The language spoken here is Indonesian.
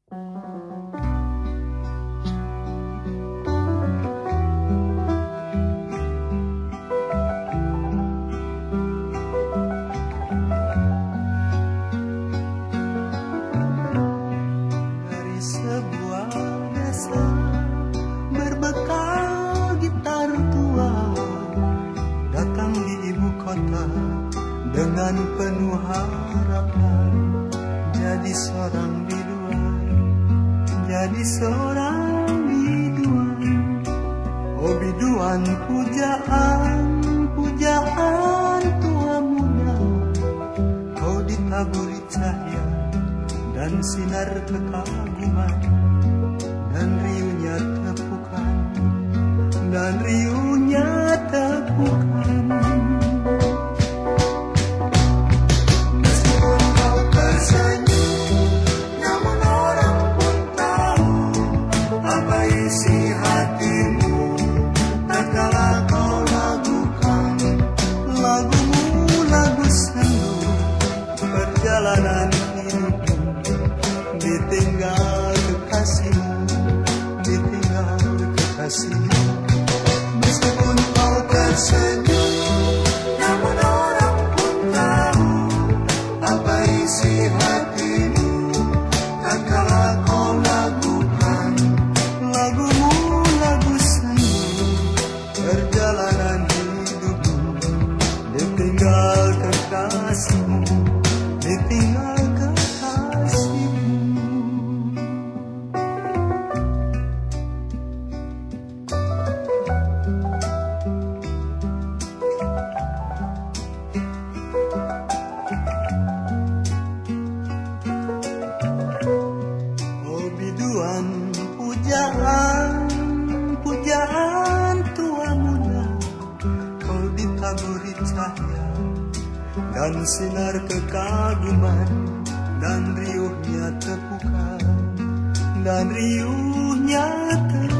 Dari sebuah desa berbekal gitar tua, datang di ibu kota dengan penuh harapan. Jadi seorang biduan, jadi seorang biduan. Oh biduan, pujaan, pujaan tua muda. Kau ditaburi cahaya dan sinar kekaguman, dan riuhnya tepukan, dan riuhnya tepukan. Meskipun kau tersenyum, namun orang pun tahu apa isi hatimu. Tatkala kau lagukan lagumu, lagu sendu, perjalanan hidupmu ditinggal kekasihmu, ditinggal kekasihmu. Meskipun kau tersenyum, namun orang pun tahu apa isi hatimu. Tatkala kau lagukan lagumu, lagu sendu, perjalanan hidupmu ditinggal kekasihmu, ditinggal kekasihmu. Oh biduan, pujaan, pujaan tua muda. Kau ditaburi cahaya dan sinar kekaguman, dan riuhnya tepukan, dan riuhnya tepukan.